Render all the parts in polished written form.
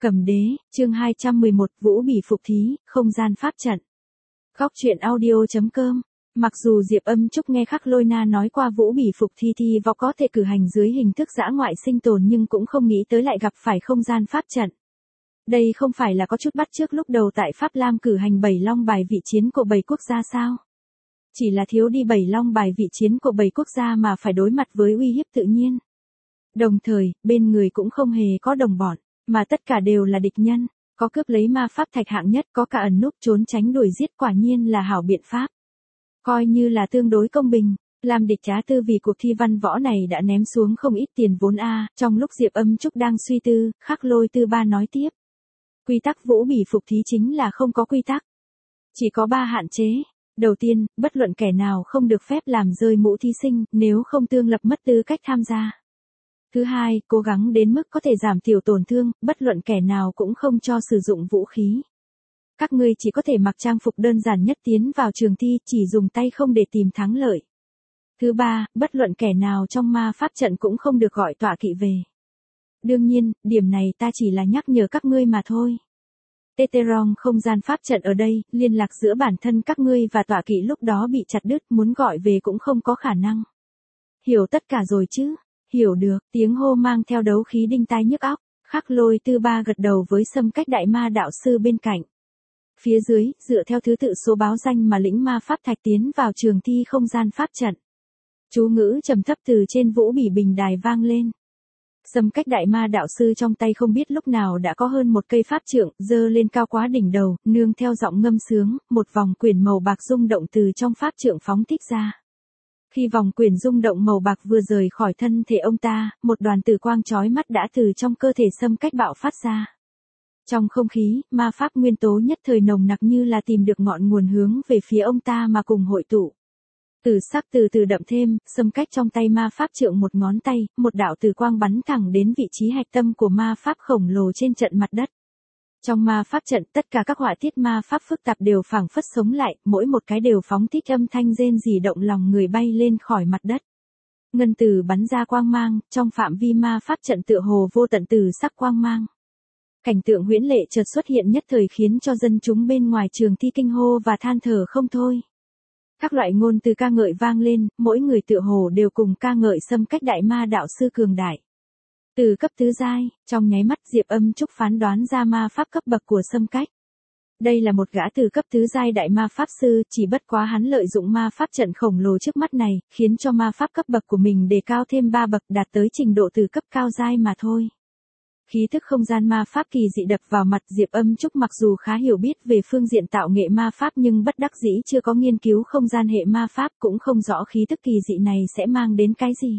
Cầm đế, chương 211, Vũ Bỉ phục thí, không gian pháp trận. Góc truyện audio.com. Mặc dù Diệp Âm Trúc nghe Khắc Lôi Na nói qua Vũ Bỉ phục thi võ có thể cử hành dưới hình thức dã ngoại sinh tồn nhưng cũng không nghĩ tới lại gặp phải không gian pháp trận. Đây không phải là có chút bắt chước lúc đầu tại Pháp Lam cử hành 7 long bài vị chiến của 7 quốc gia sao? Chỉ là thiếu đi 7 long bài vị chiến của 7 quốc gia mà phải đối mặt với uy hiếp tự nhiên. Đồng thời, bên người cũng không hề có đồng bọn, mà tất cả đều là địch nhân, có cướp lấy ma pháp thạch hạng nhất, có cả ẩn núp trốn tránh đuổi giết, quả nhiên là hảo biện pháp. Coi như là tương đối công bình, làm địch Trá Tư vì cuộc thi văn võ này đã ném xuống không ít tiền vốn trong lúc Diệp Âm Trúc đang suy tư, Khắc Lôi Tư Ba nói tiếp. Quy tắc Vũ Bỉ phục thí chính là không có quy tắc. Chỉ có 3 hạn chế. Đầu tiên, bất luận kẻ nào không được phép làm rơi mũ thí sinh, nếu không tương lập mất tư cách tham gia. Thứ hai, cố gắng đến mức có thể giảm thiểu tổn thương, bất luận kẻ nào cũng không cho sử dụng vũ khí. Các ngươi chỉ có thể mặc trang phục đơn giản nhất tiến vào trường thi, chỉ dùng tay không để tìm thắng lợi. Thứ ba, bất luận kẻ nào trong ma pháp trận cũng không được gọi tọa kỵ về. Đương nhiên, điểm này ta chỉ là nhắc nhở các ngươi mà thôi. Teteron không gian pháp trận ở đây, liên lạc giữa bản thân các ngươi và tọa kỵ lúc đó bị chặt đứt, muốn gọi về cũng không có khả năng. Hiểu tất cả rồi chứ? Hiểu được, tiếng hô mang theo đấu khí đinh tai nhức óc. Khắc Lôi Tư Ba gật đầu với Sâm Cách Đại Ma đạo sư bên cạnh. Phía dưới, dựa theo thứ tự số báo danh mà lĩnh ma pháp thạch tiến vào trường thi không gian pháp trận. Chú ngữ trầm thấp từ trên Vũ Bỉ bình đài vang lên. Sâm Cách Đại Ma đạo sư trong tay không biết lúc nào đã có hơn một cây pháp trượng, giơ lên cao quá đỉnh đầu, nương theo giọng ngâm sướng, một vòng quyển màu bạc rung động từ trong pháp trượng phóng thích ra. Khi vòng quyển rung động màu bạc vừa rời khỏi thân thể ông ta, một đoàn tử quang chói mắt đã từ trong cơ thể Sâm Cách bạo phát ra. Trong không khí, ma pháp nguyên tố nhất thời nồng nặc như là tìm được ngọn nguồn hướng về phía ông ta mà cùng hội tụ. Tử sắc từ từ đậm thêm, Sâm Cách trong tay ma pháp trượng một ngón tay, một đạo tử quang bắn thẳng đến vị trí hạch tâm của ma pháp khổng lồ trên trận mặt đất. Trong ma pháp trận, tất cả các họa tiết ma pháp phức tạp đều phảng phất sống lại, mỗi một cái đều phóng thích âm thanh rên rỉ động lòng người bay lên khỏi mặt đất. Ngân tử bắn ra quang mang, trong phạm vi ma pháp trận tựa hồ vô tận tử sắc quang mang. Cảnh tượng huyễn lệ chợt xuất hiện nhất thời khiến cho dân chúng bên ngoài trường thi kinh hô và than thở không thôi. Các loại ngôn từ ca ngợi vang lên, mỗi người tựa hồ đều cùng ca ngợi Sâm Cách Đại Ma đạo sư cường đại. Từ cấp tứ giai, trong nháy mắt Diệp Âm Trúc phán đoán ra ma pháp cấp bậc của Sâm Cách. Đây là một gã từ cấp tứ giai đại ma pháp sư, chỉ bất quá hắn lợi dụng ma pháp trận khổng lồ trước mắt này, khiến cho ma pháp cấp bậc của mình đề cao thêm 3 bậc, đạt tới trình độ từ cấp cao giai mà thôi. Khí thức không gian ma pháp kỳ dị đập vào mặt Diệp Âm Trúc, mặc dù khá hiểu biết về phương diện tạo nghệ ma pháp nhưng bất đắc dĩ chưa có nghiên cứu không gian hệ ma pháp, cũng không rõ khí thức kỳ dị này sẽ mang đến cái gì.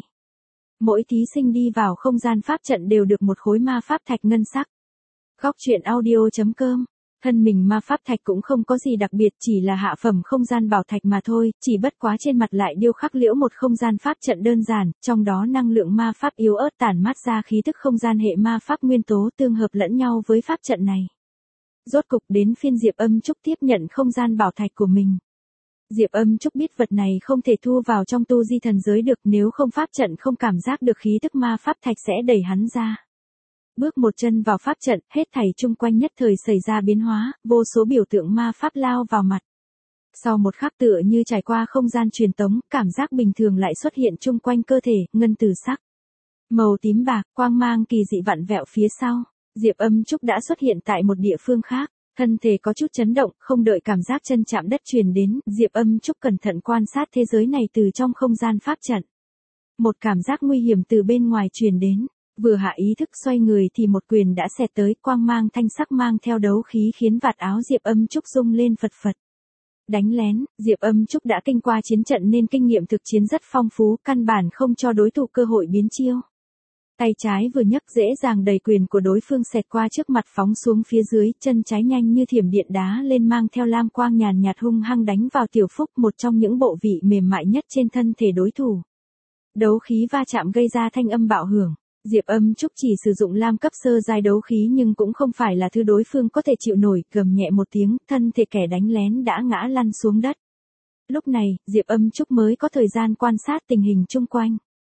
Mỗi thí sinh đi vào không gian pháp trận đều được một khối ma pháp thạch ngân sắc. Góc truyện audio.com. Thân mình ma pháp thạch cũng không có gì đặc biệt, chỉ là hạ phẩm không gian bảo thạch mà thôi, chỉ bất quá trên mặt lại điêu khắc liễu một không gian pháp trận đơn giản, trong đó năng lượng ma pháp yếu ớt tản mát ra khí thức không gian hệ ma pháp nguyên tố tương hợp lẫn nhau với pháp trận này. Rốt cục đến phiên Diệp Âm Trúc tiếp nhận không gian bảo thạch của mình. Diệp Âm Trúc biết vật này không thể thu vào trong tu di thần giới được, nếu không pháp trận không cảm giác được khí tức ma pháp thạch sẽ đẩy hắn ra. Bước một chân vào pháp trận, hết thảy chung quanh nhất thời xảy ra biến hóa, vô số biểu tượng ma pháp lao vào mặt. Sau một khắc tựa như trải qua không gian truyền tống, cảm giác bình thường lại xuất hiện chung quanh cơ thể, ngân tử sắc. Màu tím bạc, quang mang kỳ dị vặn vẹo phía sau. Diệp Âm Trúc đã xuất hiện tại một địa phương khác, thân thể có chút chấn động, không đợi cảm giác chân chạm đất truyền đến, Diệp Âm Trúc cẩn thận quan sát thế giới này từ trong không gian pháp trận. Một cảm giác nguy hiểm từ bên ngoài truyền đến. Vừa hạ ý thức xoay người thì một quyền đã xẹt tới, quang mang thanh sắc mang theo đấu khí khiến vạt áo Diệp Âm Trúc rung lên phật phật. Đánh lén, Diệp Âm Trúc đã kinh qua chiến trận nên kinh nghiệm thực chiến rất phong phú, căn bản không cho đối thủ cơ hội biến chiêu. Tay trái vừa nhấc dễ dàng đẩy quyền của đối phương xẹt qua trước mặt phóng xuống phía dưới, chân trái nhanh như thiểm điện đá lên mang theo lam quang nhàn nhạt hung hăng đánh vào tiểu phúc, một trong những bộ vị mềm mại nhất trên thân thể đối thủ. Đấu khí va chạm gây ra thanh âm bạo hưởng. Diệp Âm Trúc chỉ sử dụng lam cấp sơ giai đấu khí nhưng cũng không phải là thứ đối phương có thể chịu nổi, gầm nhẹ một tiếng, thân thể kẻ đánh lén đã ngã lăn xuống đất. Lúc này, Diệp Âm Trúc mới có thời gian quan sát tình hình chung quanh.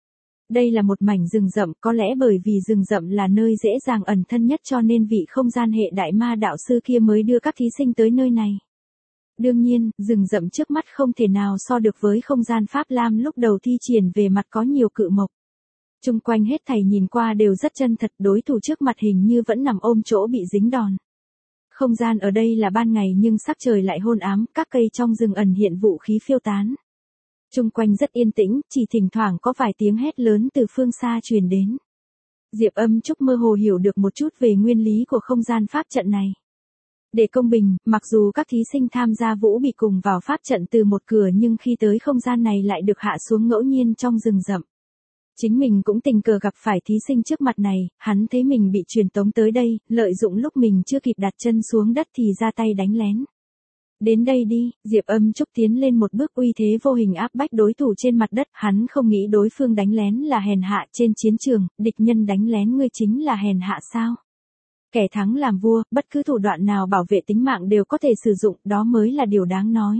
Đây là một mảnh rừng rậm, có lẽ bởi vì rừng rậm là nơi dễ dàng ẩn thân nhất cho nên vị không gian hệ đại ma đạo sư kia mới đưa các thí sinh tới nơi này. Đương nhiên, rừng rậm trước mắt không thể nào so được với không gian Pháp Lam lúc đầu thi triển về mặt có nhiều cự mộc. Chung quanh hết thảy nhìn qua đều rất chân thật, đối thủ trước mặt hình như vẫn nằm ôm chỗ bị dính đòn. Không gian ở đây là ban ngày nhưng sắc trời lại hôn ám, các cây trong rừng ẩn hiện vũ khí phiêu tán. Chung quanh rất yên tĩnh, chỉ thỉnh thoảng có vài tiếng hét lớn từ phương xa truyền đến. Diệp Âm Trúc mơ hồ hiểu được một chút về nguyên lý của không gian pháp trận này. Để công bình, mặc dù các thí sinh tham gia vũ bị cùng vào pháp trận từ một cửa nhưng khi tới không gian này lại được hạ xuống ngẫu nhiên trong rừng rậm. Chính mình cũng tình cờ gặp phải thí sinh trước mặt này, hắn thấy mình bị truyền tống tới đây, lợi dụng lúc mình chưa kịp đặt chân xuống đất thì ra tay đánh lén. Đến đây đi, Diệp Âm Trúc tiến lên một bước uy thế vô hình áp bách đối thủ trên mặt đất, hắn không nghĩ đối phương đánh lén là hèn hạ trên chiến trường, địch nhân đánh lén ngươi chính là hèn hạ sao? Kẻ thắng làm vua, bất cứ thủ đoạn nào bảo vệ tính mạng đều có thể sử dụng, đó mới là điều đáng nói.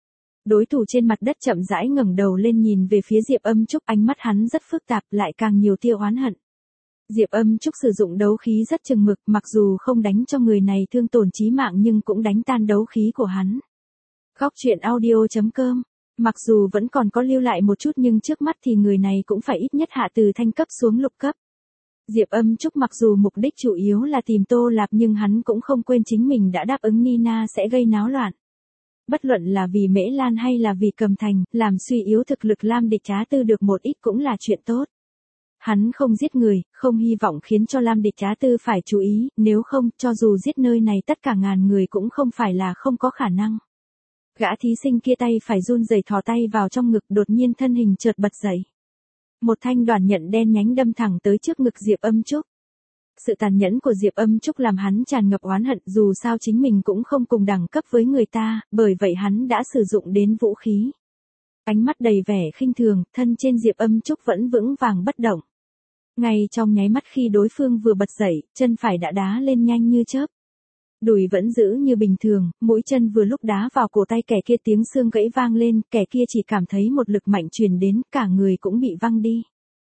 Đối thủ trên mặt đất chậm rãi ngẩng đầu lên nhìn về phía Diệp Âm Trúc, ánh mắt hắn rất phức tạp, lại càng nhiều tia oán hận. Diệp Âm Trúc sử dụng đấu khí rất chừng mực, mặc dù không đánh cho người này thương tổn chí mạng nhưng cũng đánh tan đấu khí của hắn. Góc truyện audio.com. Mặc dù vẫn còn có lưu lại một chút nhưng trước mắt thì người này cũng phải ít nhất hạ từ thanh cấp xuống lục cấp. Diệp Âm Trúc mặc dù mục đích chủ yếu là tìm Tô Lạp nhưng hắn cũng không quên chính mình đã đáp ứng Nina sẽ gây náo loạn. Bất luận là vì Mễ Lan hay là vì Cầm Thành, làm suy yếu thực lực Lam Địch Trá Tư được một ít cũng là chuyện tốt. Hắn không giết người, không hy vọng khiến cho Lam Địch Trá Tư phải chú ý, nếu không, cho dù giết nơi này tất cả ngàn người cũng không phải là không có khả năng. Gã thí sinh kia tay phải run rẩy thò tay vào trong ngực, đột nhiên thân hình chợt bật dậy. Một thanh đoàn nhận đen nhánh đâm thẳng tới trước ngực Diệp Âm Trúc. Sự tàn nhẫn của Diệp Âm Trúc làm hắn tràn ngập oán hận, dù sao chính mình cũng không cùng đẳng cấp với người ta, bởi vậy hắn đã sử dụng đến vũ khí. Ánh mắt đầy vẻ khinh thường, thân trên Diệp Âm Trúc vẫn vững vàng bất động. Ngay trong nháy mắt khi đối phương vừa bật dậy, chân phải đã đá lên nhanh như chớp. Đùi vẫn giữ như bình thường, mũi chân vừa lúc đá vào cổ tay kẻ kia, tiếng xương gãy vang lên, kẻ kia chỉ cảm thấy một lực mạnh truyền đến, cả người cũng bị văng đi.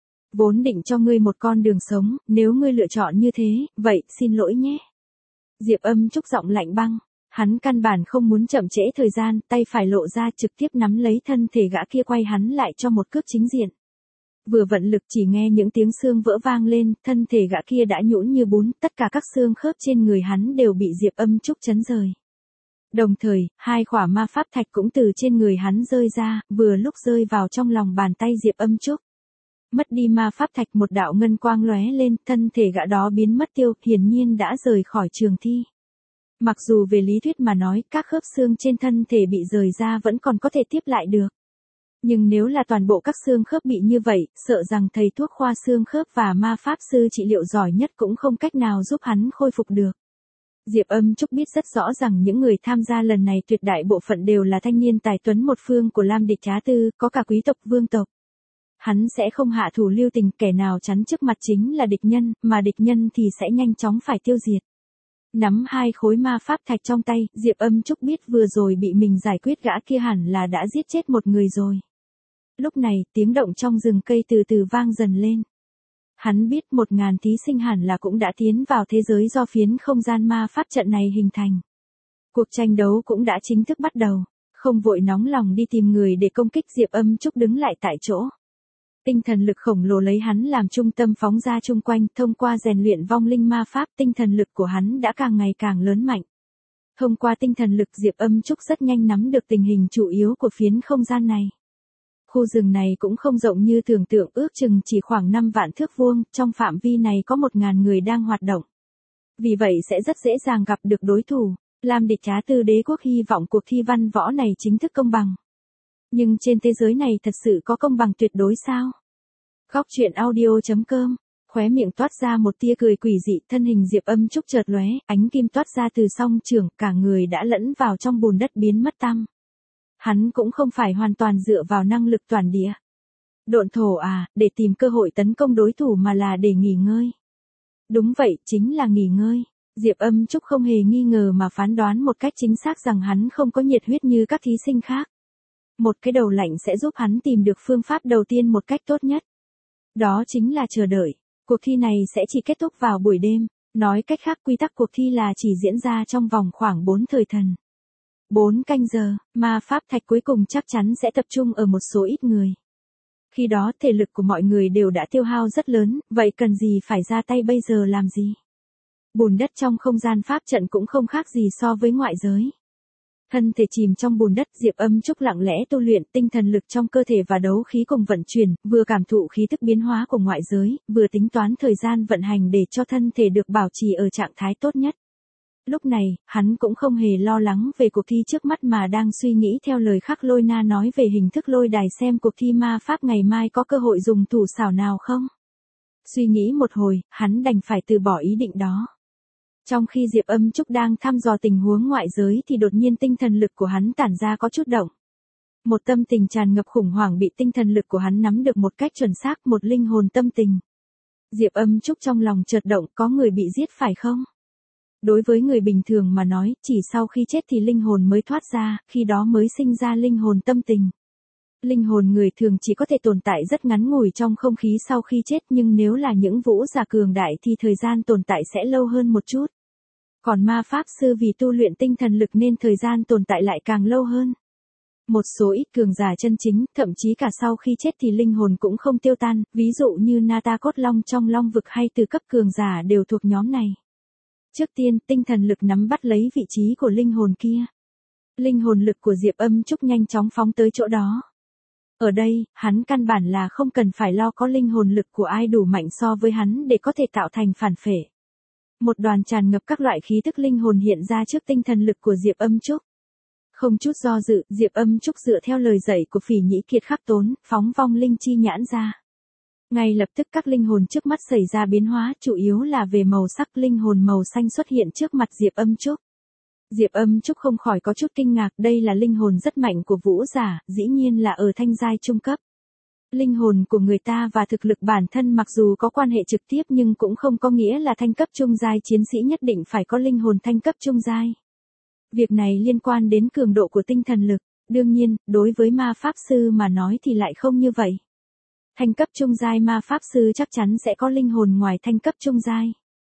Vốn định cho ngươi một con đường sống, nếu ngươi lựa chọn như thế, vậy, xin lỗi nhé. Diệp Âm Trúc giọng lạnh băng, hắn căn bản không muốn chậm trễ thời gian, tay phải lộ ra trực tiếp nắm lấy thân thể gã kia quay hắn lại cho một cước chính diện. Vừa vận lực chỉ nghe những tiếng xương vỡ vang lên, thân thể gã kia đã nhũn như bún, tất cả các xương khớp trên người hắn đều bị Diệp Âm Trúc chấn rời. Đồng thời, hai quả ma pháp thạch cũng từ trên người hắn rơi ra, vừa lúc rơi vào trong lòng bàn tay Diệp Âm Trúc. Mất đi ma pháp thạch, một đạo ngân quang lóe lên, thân thể gã đó biến mất tiêu, hiển nhiên đã rời khỏi trường thi. Mặc dù về lý thuyết mà nói, các khớp xương trên thân thể bị rời ra vẫn còn có thể tiếp lại được. Nhưng nếu là toàn bộ các xương khớp bị như vậy, sợ rằng thầy thuốc khoa xương khớp và ma pháp sư trị liệu giỏi nhất cũng không cách nào giúp hắn khôi phục được. Diệp Âm Trúc biết rất rõ rằng những người tham gia lần này tuyệt đại bộ phận đều là thanh niên tài tuấn một phương của Lam Địch Trá Tư, có cả quý tộc vương tộc. Hắn sẽ không hạ thủ lưu tình, kẻ nào chắn trước mặt chính là địch nhân, mà địch nhân thì sẽ nhanh chóng phải tiêu diệt. Nắm hai khối ma pháp thạch trong tay, Diệp Âm Trúc biết vừa rồi bị mình giải quyết gã kia hẳn là đã giết chết một người rồi. Lúc này, tiếng động trong rừng cây từ từ vang dần lên. Hắn biết 1000 thí sinh hẳn là cũng đã tiến vào thế giới do phiến không gian ma pháp trận này hình thành. Cuộc tranh đấu cũng đã chính thức bắt đầu, không vội nóng lòng đi tìm người để công kích. Diệp Âm Trúc đứng lại tại chỗ. Tinh thần lực khổng lồ lấy hắn làm trung tâm phóng ra chung quanh, thông qua rèn luyện vong linh ma pháp, tinh thần lực của hắn đã càng ngày càng lớn mạnh. Thông qua tinh thần lực, Diệp Âm Trúc rất nhanh nắm được tình hình chủ yếu của phiến không gian này. Khu rừng này cũng không rộng như tưởng tượng, ước chừng chỉ khoảng 5 vạn thước vuông, trong phạm vi này có 1000 người đang hoạt động. Vì vậy sẽ rất dễ dàng gặp được đối thủ. Lam Địch Trá Tư đế quốc hy vọng cuộc thi văn võ này chính thức công bằng. Nhưng trên thế giới này thật sự có công bằng tuyệt đối sao? Góc truyện audio.com. Khóe miệng toát ra một tia cười quỷ dị, thân hình Diệp Âm Trúc chợt lóe, ánh kim toát ra từ song trường, cả người đã lẫn vào trong bùn đất biến mất tăm. Hắn cũng không phải hoàn toàn dựa vào năng lực toàn địa. Độn thổ à, để tìm cơ hội tấn công đối thủ mà là để nghỉ ngơi. Đúng vậy, chính là nghỉ ngơi. Diệp Âm Trúc không hề nghi ngờ mà phán đoán một cách chính xác rằng hắn không có nhiệt huyết như các thí sinh khác. Một cái đầu lạnh sẽ giúp hắn tìm được phương pháp đầu tiên một cách tốt nhất. Đó chính là chờ đợi. Cuộc thi này sẽ chỉ kết thúc vào buổi đêm, nói cách khác quy tắc cuộc thi là chỉ diễn ra trong vòng khoảng 4 thời thần. 4 canh giờ, ma pháp thạch cuối cùng chắc chắn sẽ tập trung ở một số ít người. Khi đó thể lực của mọi người đều đã tiêu hao rất lớn, vậy cần gì phải ra tay bây giờ làm gì? Bùn đất trong không gian pháp trận cũng không khác gì so với ngoại giới. Thân thể chìm trong bùn đất, Diệp Âm Trúc lặng lẽ tu luyện, tinh thần lực trong cơ thể và đấu khí cùng vận chuyển, vừa cảm thụ khí tức biến hóa của ngoại giới, vừa tính toán thời gian vận hành để cho thân thể được bảo trì ở trạng thái tốt nhất. Lúc này, hắn cũng không hề lo lắng về cuộc thi trước mắt mà đang suy nghĩ theo lời Khắc Lôi Na nói về hình thức lôi đài xem cuộc thi ma pháp ngày mai có cơ hội dùng thủ xảo nào không. Suy nghĩ một hồi, hắn đành phải từ bỏ ý định đó. Trong khi Diệp Âm Trúc đang thăm dò tình huống ngoại giới thì đột nhiên tinh thần lực của hắn tản ra có chút động. Một tâm tình tràn ngập khủng hoảng bị tinh thần lực của hắn nắm được một cách chuẩn xác, một linh hồn tâm tình. Diệp Âm Trúc trong lòng chợt động, có người bị giết phải không? Đối với người bình thường mà nói, chỉ sau khi chết thì linh hồn mới thoát ra, khi đó mới sinh ra linh hồn tâm tình. Linh hồn người thường chỉ có thể tồn tại rất ngắn ngủi trong không khí sau khi chết, nhưng nếu là những vũ giả cường đại thì thời gian tồn tại sẽ lâu hơn một chút. Còn ma pháp sư vì tu luyện tinh thần lực nên thời gian tồn tại lại càng lâu hơn. Một số ít cường giả chân chính, thậm chí cả sau khi chết thì linh hồn cũng không tiêu tan, ví dụ như Nata Cốt Long trong Long Vực hay từ cấp cường giả đều thuộc nhóm này. Trước tiên, tinh thần lực nắm bắt lấy vị trí của linh hồn kia. Linh hồn lực của Diệp Âm Trúc nhanh chóng phóng tới chỗ đó. Ở đây, hắn căn bản là không cần phải lo có linh hồn lực của ai đủ mạnh so với hắn để có thể tạo thành phản phệ. Một đoàn tràn ngập các loại khí thức linh hồn hiện ra trước tinh thần lực của Diệp Âm Trúc. Không chút do dự, Diệp Âm Trúc dựa theo lời dạy của Phỉ Nhĩ Kiệt Khắc Tốn, phóng vong linh chi nhãn ra. Ngay lập tức các linh hồn trước mắt xảy ra biến hóa, chủ yếu là về màu sắc. Linh hồn màu xanh xuất hiện trước mặt Diệp Âm Trúc. Diệp Âm Trúc không khỏi có chút kinh ngạc, đây là linh hồn rất mạnh của vũ giả, dĩ nhiên là ở thanh giai trung cấp. Linh hồn của người ta và thực lực bản thân mặc dù có quan hệ trực tiếp nhưng cũng không có nghĩa là thanh cấp trung giai chiến sĩ nhất định phải có linh hồn thanh cấp trung giai. Việc này liên quan đến cường độ của tinh thần lực, đương nhiên, đối với ma pháp sư mà nói thì lại không như vậy. Thanh cấp trung giai ma pháp sư chắc chắn sẽ có linh hồn ngoài thanh cấp trung giai.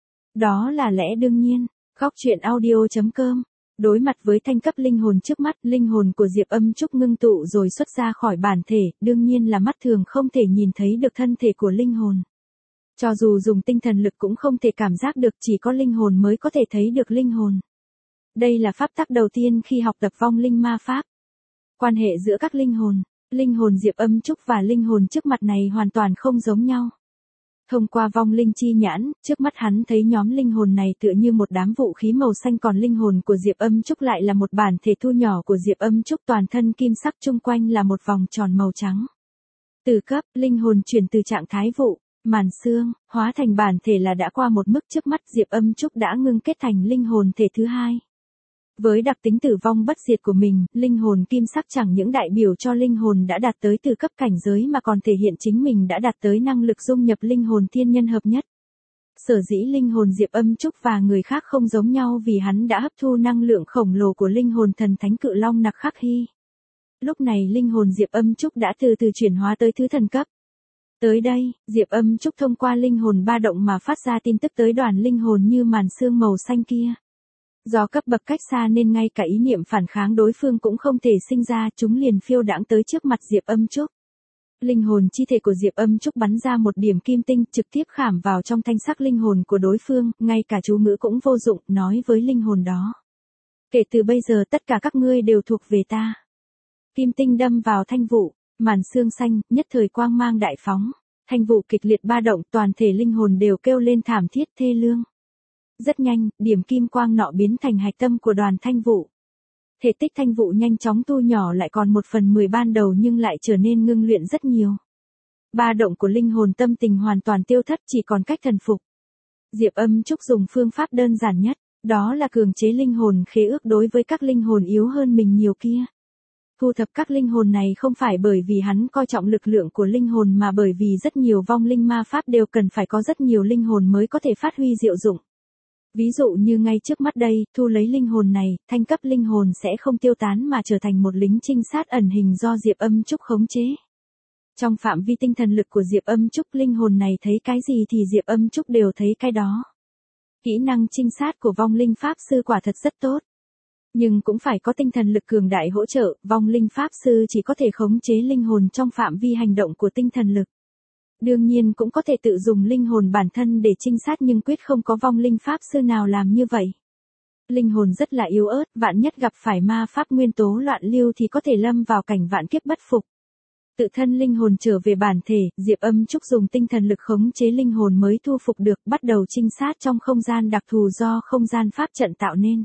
Đó là lẽ đương nhiên. Góc truyện audio.com. Đối mặt với thanh cấp linh hồn trước mắt, linh hồn của Diệp Âm Trúc ngưng tụ rồi xuất ra khỏi bản thể, đương nhiên là mắt thường không thể nhìn thấy được thân thể của linh hồn. Cho dù dùng tinh thần lực cũng không thể cảm giác được, chỉ có linh hồn mới có thể thấy được linh hồn. Đây là pháp tắc đầu tiên khi học tập vong linh ma pháp. Quan hệ giữa các linh hồn Diệp Âm Trúc và linh hồn trước mặt này hoàn toàn không giống nhau. Thông qua vong linh chi nhãn, trước mắt hắn thấy nhóm linh hồn này tựa như một đám vũ khí màu xanh, còn linh hồn của Diệp Âm Trúc lại là một bản thể thu nhỏ của Diệp Âm Trúc, toàn thân kim sắc, chung quanh là một vòng tròn màu trắng. Từ cấp, linh hồn chuyển từ trạng thái vụ, màn xương, hóa thành bản thể là đã qua một mức, trước mắt Diệp Âm Trúc đã ngưng kết thành linh hồn thể thứ hai. Với đặc tính tử vong bất diệt của mình, linh hồn kim sắc chẳng những đại biểu cho linh hồn đã đạt tới từ cấp cảnh giới mà còn thể hiện chính mình đã đạt tới năng lực dung nhập linh hồn thiên nhân hợp nhất. Sở dĩ linh hồn Diệp Âm Trúc và người khác không giống nhau vì hắn đã hấp thu năng lượng khổng lồ của linh hồn thần thánh cự long Nặc Khắc Hy. Lúc này linh hồn Diệp Âm Trúc đã từ từ chuyển hóa tới thứ thần cấp. Tới đây, Diệp Âm Trúc thông qua linh hồn ba động mà phát ra tin tức tới đoàn linh hồn như màn xương màu xanh kia. Do cấp bậc cách xa nên ngay cả ý niệm phản kháng đối phương cũng không thể sinh ra, chúng liền phiêu đãng tới trước mặt Diệp Âm Trúc. Linh hồn chi thể của Diệp Âm Trúc bắn ra một điểm kim tinh trực tiếp khảm vào trong thanh sắc linh hồn của đối phương, ngay cả chú ngữ cũng vô dụng, nói với linh hồn đó. Kể từ bây giờ tất cả các ngươi đều thuộc về ta. Kim tinh đâm vào thanh vụ, màn xương xanh, nhất thời quang mang đại phóng. Thanh vụ kịch liệt ba động, toàn thể linh hồn đều kêu lên thảm thiết thê lương. Rất nhanh, điểm kim quang nọ biến thành hạch tâm của đoàn thanh vụ. Thể tích thanh vụ nhanh chóng thu nhỏ lại còn 1/10 ban đầu nhưng lại trở nên ngưng luyện rất nhiều. Ba động của linh hồn tâm tình hoàn toàn tiêu thất, chỉ còn cách thần phục. Diệp Âm Trúc dùng phương pháp đơn giản nhất, đó là cường chế linh hồn khế ước đối với các linh hồn yếu hơn mình nhiều kia. Thu thập các linh hồn này không phải bởi vì hắn coi trọng lực lượng của linh hồn mà bởi vì rất nhiều vong linh ma pháp đều cần phải có rất nhiều linh hồn mới có thể phát huy diệu dụng. Ví dụ như ngay trước mắt đây, thu lấy linh hồn này, thanh cấp linh hồn sẽ không tiêu tán mà trở thành một lính trinh sát ẩn hình do Diệp Âm Trúc khống chế. Trong phạm vi tinh thần lực của Diệp Âm Trúc, linh hồn này thấy cái gì thì Diệp Âm Trúc đều thấy cái đó. Kỹ năng trinh sát của vong linh pháp sư quả thật rất tốt. Nhưng cũng phải có tinh thần lực cường đại hỗ trợ, vong linh pháp sư chỉ có thể khống chế linh hồn trong phạm vi hành động của tinh thần lực. Đương nhiên cũng có thể tự dùng linh hồn bản thân để trinh sát nhưng quyết không có vong linh pháp sư nào làm như vậy. Linh hồn rất là yếu ớt, vạn nhất gặp phải ma pháp nguyên tố loạn lưu thì có thể lâm vào cảnh vạn kiếp bất phục. Tự thân linh hồn trở về bản thể, Diệp Âm Trúc dùng tinh thần lực khống chế linh hồn mới thu phục được, bắt đầu trinh sát trong không gian đặc thù do không gian pháp trận tạo nên.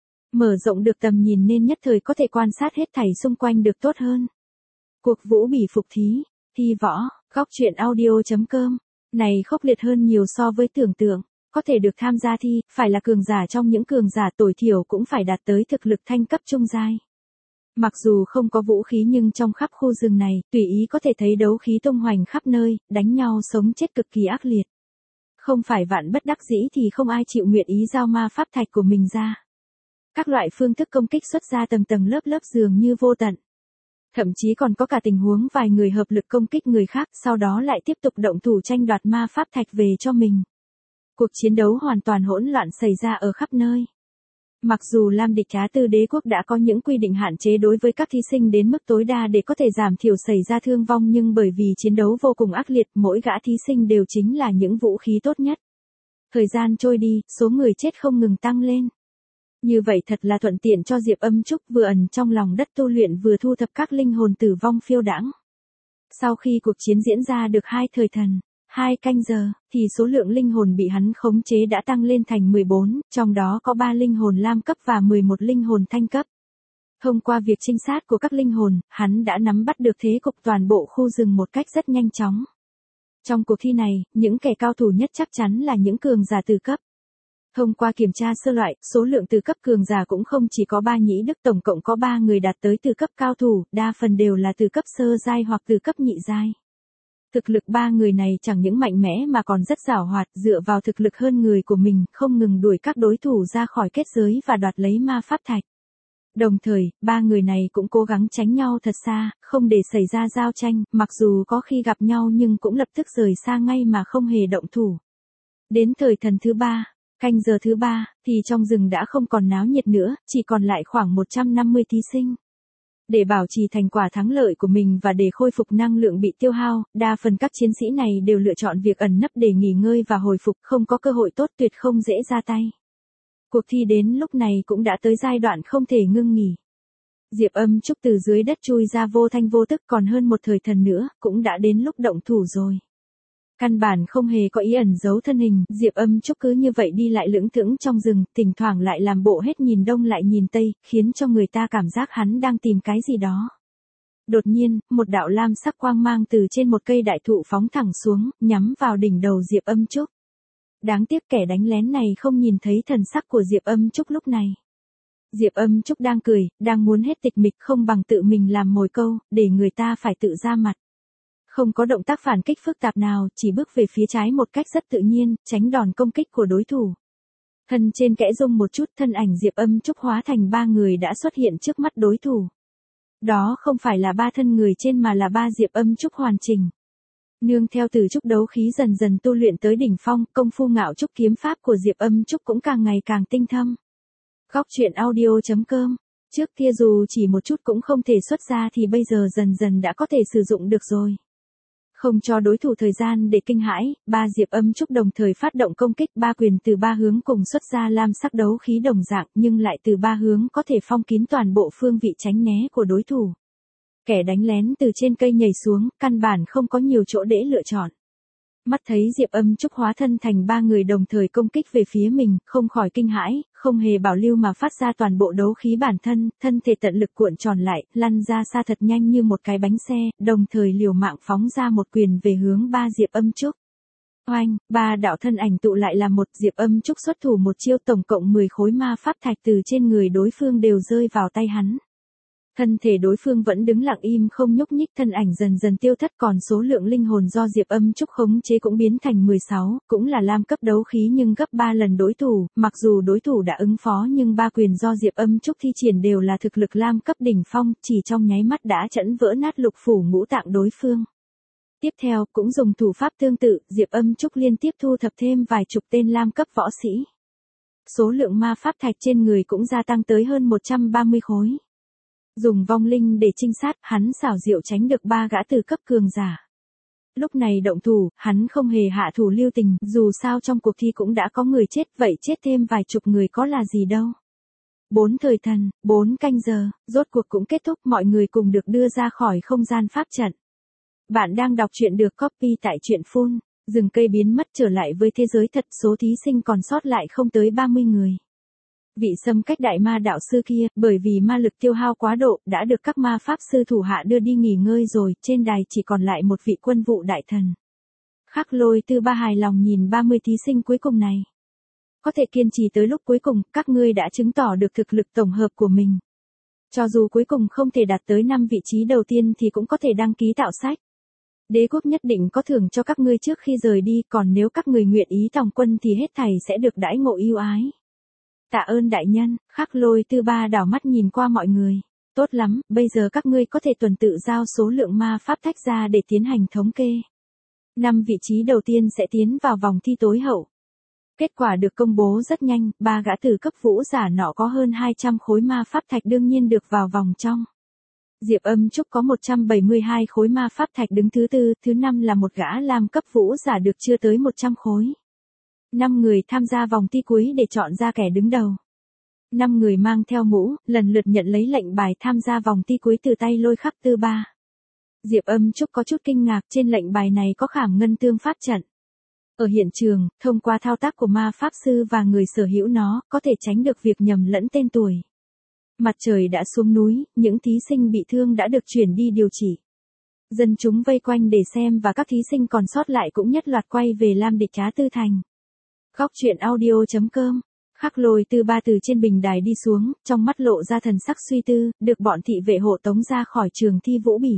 Mở rộng được tầm nhìn nên nhất thời có thể quan sát hết thảy xung quanh được tốt hơn. Cuộc vũ bỉ phục thí, thi võ, góc truyện audio.com. Này khốc liệt hơn nhiều so với tưởng tượng. Có thể được tham gia thi, phải là cường giả trong những cường giả tối thiểu cũng phải đạt tới thực lực thanh cấp trung giai. Mặc dù không có vũ khí nhưng trong khắp khu rừng này, tùy ý có thể thấy đấu khí tung hoành khắp nơi, đánh nhau sống chết cực kỳ ác liệt. Không phải vạn bất đắc dĩ thì không ai chịu nguyện ý giao ma pháp thạch của mình ra. Các loại phương thức công kích xuất ra tầng tầng lớp lớp dường như vô tận. Thậm chí còn có cả tình huống vài người hợp lực công kích người khác, sau đó lại tiếp tục động thủ tranh đoạt ma pháp thạch về cho mình. Cuộc chiến đấu hoàn toàn hỗn loạn xảy ra ở khắp nơi. Mặc dù Lam Địch Cá Tư Đế quốc đã có những quy định hạn chế đối với các thí sinh đến mức tối đa để có thể giảm thiểu xảy ra thương vong nhưng bởi vì chiến đấu vô cùng ác liệt, mỗi gã thí sinh đều chính là những vũ khí tốt nhất. Thời gian trôi đi, số người chết không ngừng tăng lên. Như vậy thật là thuận tiện cho Diệp Âm Trúc vừa ẩn trong lòng đất tu luyện vừa thu thập các linh hồn tử vong phiêu đãng. Sau khi cuộc chiến diễn ra được 2 thời thần, 2 canh giờ, thì số lượng linh hồn bị hắn khống chế đã tăng lên thành 14, trong đó có 3 linh hồn lam cấp và 11 linh hồn thanh cấp. Thông qua việc trinh sát của các linh hồn, hắn đã nắm bắt được thế cục toàn bộ khu rừng một cách rất nhanh chóng. Trong cuộc thi này, những kẻ cao thủ nhất chắc chắn là những cường giả từ cấp. Thông qua kiểm tra sơ loại, số lượng từ cấp cường giả cũng không chỉ có 3 nhĩ đức, tổng cộng có 3 người đạt tới từ cấp cao thủ, đa phần đều là từ cấp sơ giai hoặc từ cấp nhị giai. Thực lực 3 người này chẳng những mạnh mẽ mà còn rất giàu hoạt, dựa vào thực lực hơn người của mình, không ngừng đuổi các đối thủ ra khỏi kết giới và đoạt lấy ma pháp thạch. Đồng thời, 3 người này cũng cố gắng tránh nhau thật xa, không để xảy ra giao tranh, mặc dù có khi gặp nhau nhưng cũng lập tức rời xa ngay mà không hề động thủ. Đến thời thần thứ 3, canh giờ thứ 3, thì trong rừng đã không còn náo nhiệt nữa, chỉ còn lại khoảng 150 thí sinh. Để bảo trì thành quả thắng lợi của mình và để khôi phục năng lượng bị tiêu hao, đa phần các chiến sĩ này đều lựa chọn việc ẩn nấp để nghỉ ngơi và hồi phục, không có cơ hội tốt tuyệt không dễ ra tay. Cuộc thi đến lúc này cũng đã tới giai đoạn không thể ngưng nghỉ. Diệp Âm Trúc từ dưới đất chui ra vô thanh vô tức, còn hơn một thời thần nữa, cũng đã đến lúc động thủ rồi. Căn bản không hề có ý ẩn giấu thân hình, Diệp Âm Trúc cứ như vậy đi lại lững thững trong rừng, thỉnh thoảng lại làm bộ hết nhìn đông lại nhìn tây, khiến cho người ta cảm giác hắn đang tìm cái gì đó. Đột nhiên, một đạo lam sắc quang mang từ trên một cây đại thụ phóng thẳng xuống, nhắm vào đỉnh đầu Diệp Âm Trúc. Đáng tiếc kẻ đánh lén này không nhìn thấy thần sắc của Diệp Âm Trúc lúc này. Diệp Âm Trúc đang cười, đang muốn hết tịch mịch, không bằng tự mình làm mồi câu, để người ta phải tự ra mặt. Không có động tác phản kích phức tạp nào, chỉ bước về phía trái một cách rất tự nhiên, tránh đòn công kích của đối thủ. Thân trên kẽ rung một chút, thân ảnh Diệp Âm Trúc hóa thành 3 người đã xuất hiện trước mắt đối thủ. Đó không phải là 3 thân người trên mà là 3 Diệp Âm Trúc hoàn chỉnh. Nương theo từ trúc đấu khí dần dần tu luyện tới đỉnh phong, công phu ngạo trúc kiếm pháp của Diệp Âm Trúc cũng càng ngày càng tinh thâm. Góc truyện audio.com. Trước kia dù chỉ một chút cũng không thể xuất ra thì bây giờ dần dần đã có thể sử dụng được rồi. Không cho đối thủ thời gian để kinh hãi, 3 Diệp Âm Trúc đồng thời phát động công kích, 3 quyền từ 3 hướng cùng xuất ra lam sắc đấu khí đồng dạng, nhưng lại từ 3 hướng có thể phong kín toàn bộ phương vị tránh né của đối thủ. Kẻ đánh lén từ trên cây nhảy xuống, căn bản không có nhiều chỗ để lựa chọn. Mắt thấy Diệp Âm Trúc hóa thân thành 3 người đồng thời công kích về phía mình, không khỏi kinh hãi, không hề bảo lưu mà phát ra toàn bộ đấu khí bản thân, thân thể tận lực cuộn tròn lại, lăn ra xa thật nhanh như một cái bánh xe, đồng thời liều mạng phóng ra một quyền về hướng 3 Diệp Âm Trúc. Oanh, 3 đạo thân ảnh tụ lại là một, Diệp Âm Trúc xuất thủ một chiêu, tổng cộng 10 khối ma pháp thạch từ trên người đối phương đều rơi vào tay hắn. Thân thể đối phương vẫn đứng lặng im không nhúc nhích, thân ảnh dần dần tiêu thất, còn số lượng linh hồn do Diệp Âm Trúc khống chế cũng biến thành 16, cũng là lam cấp đấu khí nhưng gấp 3 lần đối thủ, mặc dù đối thủ đã ứng phó nhưng 3 quyền do Diệp Âm Trúc thi triển đều là thực lực lam cấp đỉnh phong, chỉ trong nháy mắt đã chẫn vỡ nát lục phủ ngũ tạng đối phương. Tiếp theo, cũng dùng thủ pháp tương tự, Diệp Âm Trúc liên tiếp thu thập thêm vài chục tên lam cấp võ sĩ. Số lượng ma pháp thạch trên người cũng gia tăng tới hơn 130 khối. Dùng vong linh để trinh sát, hắn xảo diệu tránh được 3 gã từ cấp cường giả. Lúc này động thủ, hắn không hề hạ thủ lưu tình, dù sao trong cuộc thi cũng đã có người chết, vậy chết thêm vài chục người có là gì đâu. 4 thời thần, 4 canh giờ, rốt cuộc cũng kết thúc, mọi người cùng được đưa ra khỏi không gian pháp trận. Bạn đang đọc truyện được copy tại truyện Full. Rừng cây biến mất trở lại với thế giới thật, số thí sinh còn sót lại không tới 30 người. Vị xâm cách đại ma đạo sư kia, bởi vì ma lực tiêu hao quá độ, đã được các ma pháp sư thủ hạ đưa đi nghỉ ngơi rồi, trên đài chỉ còn lại một vị quân vụ đại thần. Khắc Lôi Tư Ba hài lòng nhìn 30 thí sinh cuối cùng này. Có thể kiên trì tới lúc cuối cùng, các ngươi đã chứng tỏ được thực lực tổng hợp của mình. Cho dù cuối cùng không thể đạt tới 5 vị trí đầu tiên thì cũng có thể đăng ký tạo sách. Đế quốc nhất định có thưởng cho các ngươi trước khi rời đi, còn nếu các người nguyện ý tòng quân thì hết thảy sẽ được đãi ngộ ưu ái. Tạ ơn đại nhân. Khắc Lôi Tư Ba đảo mắt nhìn qua mọi người. Tốt lắm, bây giờ các ngươi có thể tuần tự giao số lượng ma pháp thách ra để tiến hành thống kê. 5 vị trí đầu tiên sẽ tiến vào vòng thi tối hậu. Kết quả được công bố rất nhanh, 3 gã tử cấp vũ giả nọ có hơn 200 khối ma pháp thạch đương nhiên được vào vòng trong. Diệp Âm Trúc có 172 khối ma pháp thạch đứng thứ 4, thứ 5 là một gã lam cấp vũ giả được chưa tới 100 khối. 5 người tham gia vòng thi cuối để chọn ra kẻ đứng đầu. 5 người mang theo mũ, lần lượt nhận lấy lệnh bài tham gia vòng thi cuối từ tay Lôi Khắc Tư Ba. Diệp Âm Trúc có chút kinh ngạc, trên lệnh bài này có khảm ngân tương pháp trận. Ở hiện trường, thông qua thao tác của ma pháp sư và người sở hữu nó, có thể tránh được việc nhầm lẫn tên tuổi. Mặt trời đã xuống núi, những thí sinh bị thương đã được chuyển đi điều trị. Dân chúng vây quanh để xem và các thí sinh còn sót lại cũng nhất loạt quay về Lam Địch Trá Tư Thành. Góc truyện audio.com. Khắc Lôi Tư Ba từ trên bình đài đi xuống, trong mắt lộ ra thần sắc suy tư, được bọn thị vệ hộ tống ra khỏi trường thi Vũ Bỉ.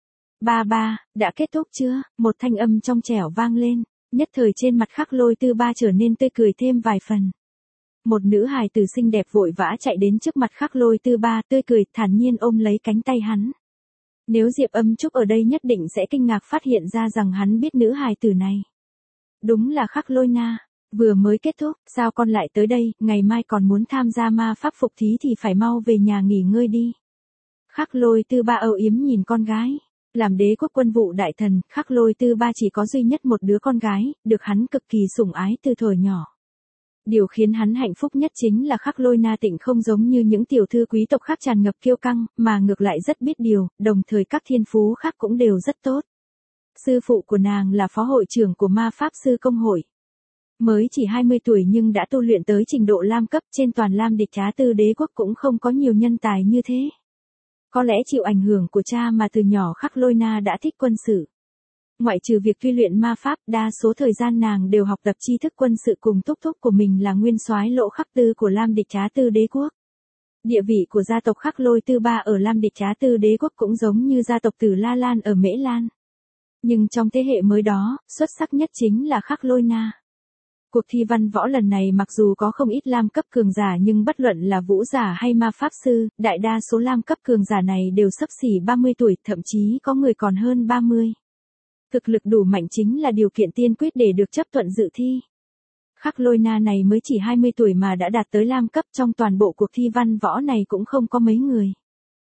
Ba, đã kết thúc chưa? Một thanh âm trong trẻo vang lên, nhất thời trên mặt Khắc Lôi Tư Ba trở nên tươi cười thêm vài phần. Một nữ hài tử xinh đẹp vội vã chạy đến trước mặt Khắc Lôi Tư Ba, tươi cười, thản nhiên ôm lấy cánh tay hắn. Nếu Diệp Âm Trúc ở đây nhất định sẽ kinh ngạc phát hiện ra rằng hắn biết nữ hài tử này. Đúng là Khắc Lôi Na. Vừa mới kết thúc, sao con lại tới đây, ngày mai còn muốn tham gia ma pháp phục thí thì phải mau về nhà nghỉ ngơi đi. Khắc Lôi Tư Ba âu yếm nhìn con gái. Làm đế quốc quân vụ đại thần, Khắc Lôi Tư Ba chỉ có duy nhất một đứa con gái, được hắn cực kỳ sủng ái từ thuở nhỏ. Điều khiến hắn hạnh phúc nhất chính là Khắc Lôi Na Tịnh không giống như những tiểu thư quý tộc khác tràn ngập kiêu căng, mà ngược lại rất biết điều, đồng thời các thiên phú khác cũng đều rất tốt. Sư phụ của nàng là phó hội trưởng của ma pháp sư công hội. Mới chỉ 20 tuổi nhưng đã tu luyện tới trình độ lam cấp, trên toàn Lam Địch Trá Tư đế quốc cũng không có nhiều nhân tài như thế. Có lẽ chịu ảnh hưởng của cha mà từ nhỏ Khắc Lôi Na đã thích quân sự. Ngoại trừ việc tu luyện ma pháp, đa số thời gian nàng đều học tập tri thức quân sự cùng thúc thúc của mình là nguyên soái Lỗ Khắc Tư của Lam Địch Trá Tư đế quốc. Địa vị của gia tộc Khắc Lôi Tư Ba ở Lam Địch Trá Tư đế quốc cũng giống như gia tộc Tử La Lan ở Mễ Lan. Nhưng trong thế hệ mới đó, xuất sắc nhất chính là Khắc Lôi Na. Cuộc thi văn võ lần này mặc dù có không ít lam cấp cường giả nhưng bất luận là vũ giả hay ma pháp sư, đại đa số lam cấp cường giả này đều xấp xỉ 30 tuổi, thậm chí có người còn hơn 30. Thực lực đủ mạnh chính là điều kiện tiên quyết để được chấp thuận dự thi. Khắc Lôi Na này mới chỉ 20 tuổi mà đã đạt tới lam cấp, trong toàn bộ cuộc thi văn võ này cũng không có mấy người.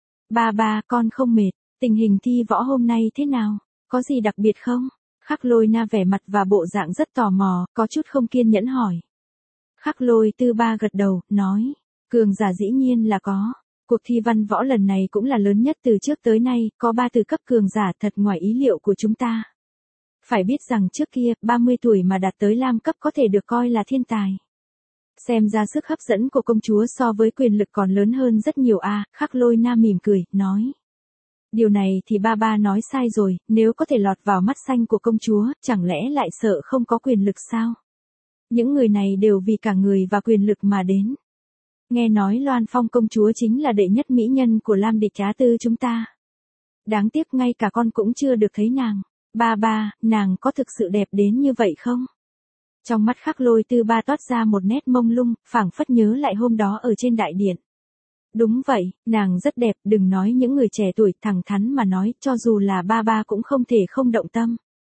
Ba, con không mệt, tình hình thi võ hôm nay thế nào, có gì đặc biệt không? Khắc Lôi Na vẻ mặt và bộ dạng rất tò mò, có chút không kiên nhẫn hỏi. Khắc Lôi Tư Ba gật đầu, nói, cường giả dĩ nhiên là có. Cuộc thi văn võ lần này cũng là lớn nhất từ trước tới nay, có 3 từ cấp cường giả, thật ngoài ý liệu của chúng ta. Phải biết rằng trước kia, 30 tuổi mà đạt tới lam cấp có thể được coi là thiên tài. Xem ra sức hấp dẫn của công chúa so với quyền lực còn lớn hơn rất nhiều a. Khắc Lôi Na mỉm cười, nói. Điều này thì ba nói sai rồi, nếu có thể lọt vào mắt xanh của công chúa, chẳng lẽ lại sợ không có quyền lực sao? Những người này đều vì cả người và quyền lực mà đến. Nghe nói Loan Phong công chúa chính là đệ nhất mỹ nhân của Lam Địch Trá Tư chúng ta. Đáng tiếc ngay cả con cũng chưa được thấy nàng. Ba, nàng có thực sự đẹp đến như vậy không? Trong mắt Khắc Lôi Tư Ba toát ra một nét mông lung, phảng phất nhớ lại hôm đó ở trên đại điện. Đúng vậy, nàng rất đẹp, đừng nói những người trẻ tuổi, thẳng thắn mà nói, cho dù là ba cũng không thể không động tâm.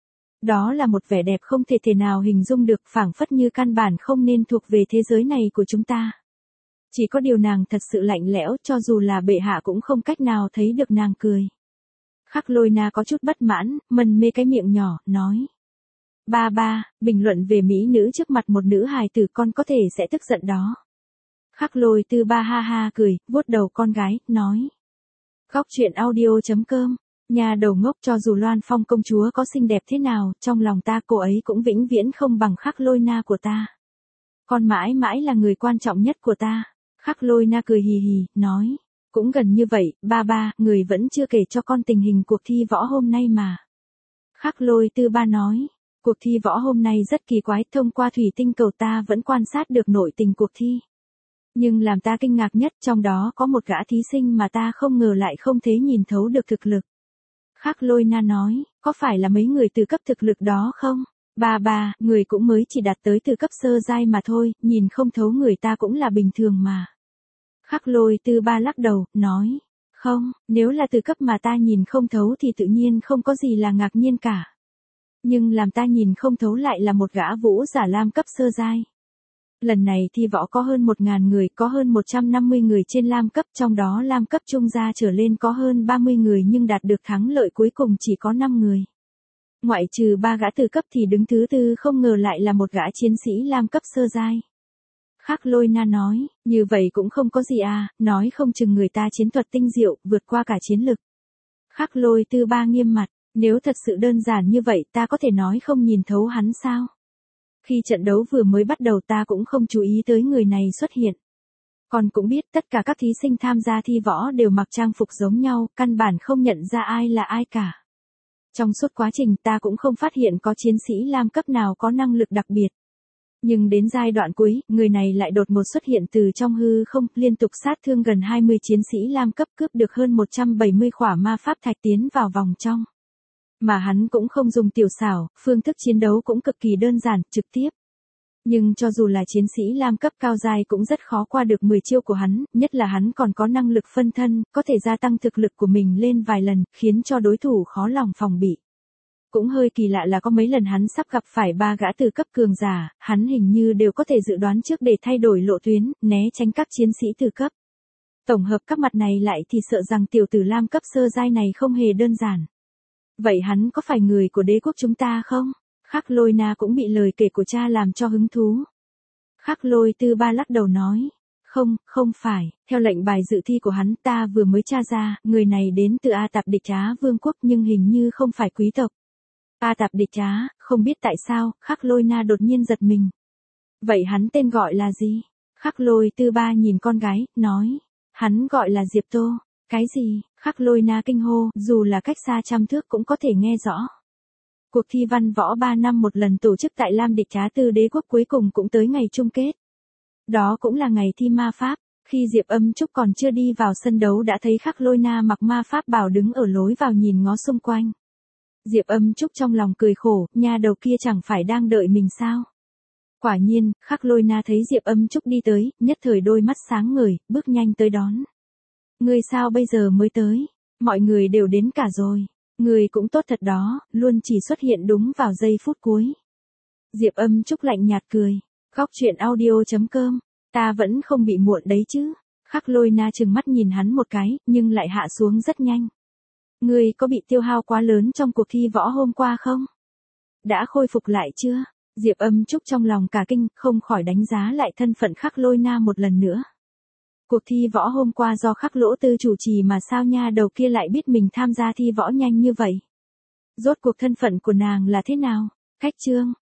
Đó là một vẻ đẹp không thể thể nào hình dung được, phảng phất như căn bản không nên thuộc về thế giới này của chúng ta. Chỉ có điều nàng thật sự lạnh lẽo, cho dù là bệ hạ cũng không cách nào thấy được nàng cười. Khắc Lôi Na có chút bất mãn, mân mê cái miệng nhỏ, nói. Ba, bình luận về mỹ nữ trước mặt một nữ hài tử con có thể sẽ tức giận đó. Khắc Lôi Tư Ba ha ha cười, vuốt đầu con gái, nói. Góc truyện audio.com, nhà đầu ngốc, cho dù Loan Phong công chúa có xinh đẹp thế nào, trong lòng ta cô ấy cũng vĩnh viễn không bằng Khắc Lôi Na của ta. Con mãi mãi là người quan trọng nhất của ta. Khắc Lôi Na cười hì hì, nói. Cũng gần như vậy, ba, người vẫn chưa kể cho con tình hình cuộc thi võ hôm nay mà. Khắc Lôi Tư Ba nói. Cuộc thi võ hôm nay rất kỳ quái, thông qua thủy tinh cầu ta vẫn quan sát được nội tình cuộc thi. Nhưng làm ta kinh ngạc nhất, trong đó có một gã thí sinh mà ta không ngờ lại không thể nhìn thấu được thực lực. Khắc Lôi Na nói, có phải là mấy người từ cấp thực lực đó không? Ba, người cũng mới chỉ đạt tới từ cấp sơ giai mà thôi, nhìn không thấu người ta cũng là bình thường mà. Khắc Lôi Tư Ba lắc đầu, nói, không, nếu là từ cấp mà ta nhìn không thấu thì tự nhiên không có gì là ngạc nhiên cả. Nhưng làm ta nhìn không thấu lại là một gã vũ giả lam cấp sơ giai. Lần này thi võ có hơn 1.000 người, có hơn 150 người trên lam cấp, trong đó lam cấp trung gia trở lên có hơn 30 người nhưng đạt được thắng lợi cuối cùng chỉ có 5 người. Ngoại trừ 3 gã từ cấp thì đứng thứ tư không ngờ lại là một gã chiến sĩ lam cấp sơ giai. Khắc Lôi Na nói, như vậy cũng không có gì à, nói không chừng người ta chiến thuật tinh diệu, vượt qua cả chiến lực. Khắc Lôi Tư Ba nghiêm mặt, nếu thật sự đơn giản như vậy ta có thể nói không nhìn thấu hắn sao? Khi trận đấu vừa mới bắt đầu ta cũng không chú ý tới người này xuất hiện. Còn cũng biết tất cả các thí sinh tham gia thi võ đều mặc trang phục giống nhau, căn bản không nhận ra ai là ai cả. Trong suốt quá trình ta cũng không phát hiện có chiến sĩ lam cấp nào có năng lực đặc biệt. Nhưng đến giai đoạn cuối, người này lại đột ngột xuất hiện từ trong hư không, liên tục sát thương gần 20 chiến sĩ lam cấp, cướp được hơn 170 khỏa ma pháp thạch tiến vào vòng trong. Mà hắn cũng không dùng tiểu xảo, phương thức chiến đấu cũng cực kỳ đơn giản, trực tiếp. Nhưng cho dù là chiến sĩ lam cấp cao giai cũng rất khó qua được 10 chiêu của hắn, nhất là hắn còn có năng lực phân thân, có thể gia tăng thực lực của mình lên vài lần, khiến cho đối thủ khó lòng phòng bị. Cũng hơi kỳ lạ là có mấy lần hắn sắp gặp phải 3 gã từ cấp cường giả, hắn hình như đều có thể dự đoán trước để thay đổi lộ tuyến, né tránh các chiến sĩ từ cấp. Tổng hợp các mặt này lại thì sợ rằng tiểu tử lam cấp sơ giai này không hề đơn giản. Vậy hắn có phải người của đế quốc chúng ta không? Khắc Lôi Na cũng bị lời kể của cha làm cho hứng thú. Khắc Lôi Tư Ba lắc đầu nói. Không phải, theo lệnh bài dự thi của hắn ta vừa mới tra ra, người này đến từ A Tạp Địch Trá Vương quốc nhưng hình như không phải quý tộc. A Tạp Địch Trá, không biết tại sao, Khắc Lôi Na đột nhiên giật mình. Vậy hắn tên gọi là gì? Khắc Lôi Tư Ba nhìn con gái, nói. Hắn gọi là Diệp Tô. Cái gì? Khắc Lôi Na kinh hô, dù là cách xa trăm thước cũng có thể nghe rõ. Cuộc thi văn võ 3 năm một lần tổ chức tại Lam Địch Trá Tư đế quốc cuối cùng cũng tới ngày chung kết. Đó cũng là ngày thi ma pháp, khi Diệp Âm Trúc còn chưa đi vào sân đấu đã thấy Khắc Lôi Na mặc ma pháp bào đứng ở lối vào nhìn ngó xung quanh. Diệp Âm Trúc trong lòng cười khổ, nhà đầu kia chẳng phải đang đợi mình sao? Quả nhiên, Khắc Lôi Na thấy Diệp Âm Trúc đi tới, nhất thời đôi mắt sáng ngời, bước nhanh tới đón. Người sao bây giờ mới tới? Mọi người đều đến cả rồi. Người cũng tốt thật đó, luôn chỉ xuất hiện đúng vào giây phút cuối. Diệp Âm Trúc lạnh nhạt cười. Góc truyện audio.com, ta vẫn không bị muộn đấy chứ. Khắc Lôi Na trừng mắt nhìn hắn một cái, nhưng lại hạ xuống rất nhanh. Người có bị tiêu hao quá lớn trong cuộc thi võ hôm qua không? Đã khôi phục lại chưa? Diệp Âm Trúc trong lòng cả kinh, không khỏi đánh giá lại thân phận Khắc Lôi Na một lần nữa. Cuộc thi võ hôm qua do Khắc Lỗ Tư chủ trì mà sao nha đầu kia lại biết mình tham gia thi võ nhanh như vậy? Rốt cuộc thân phận của nàng là thế nào? Khách trương,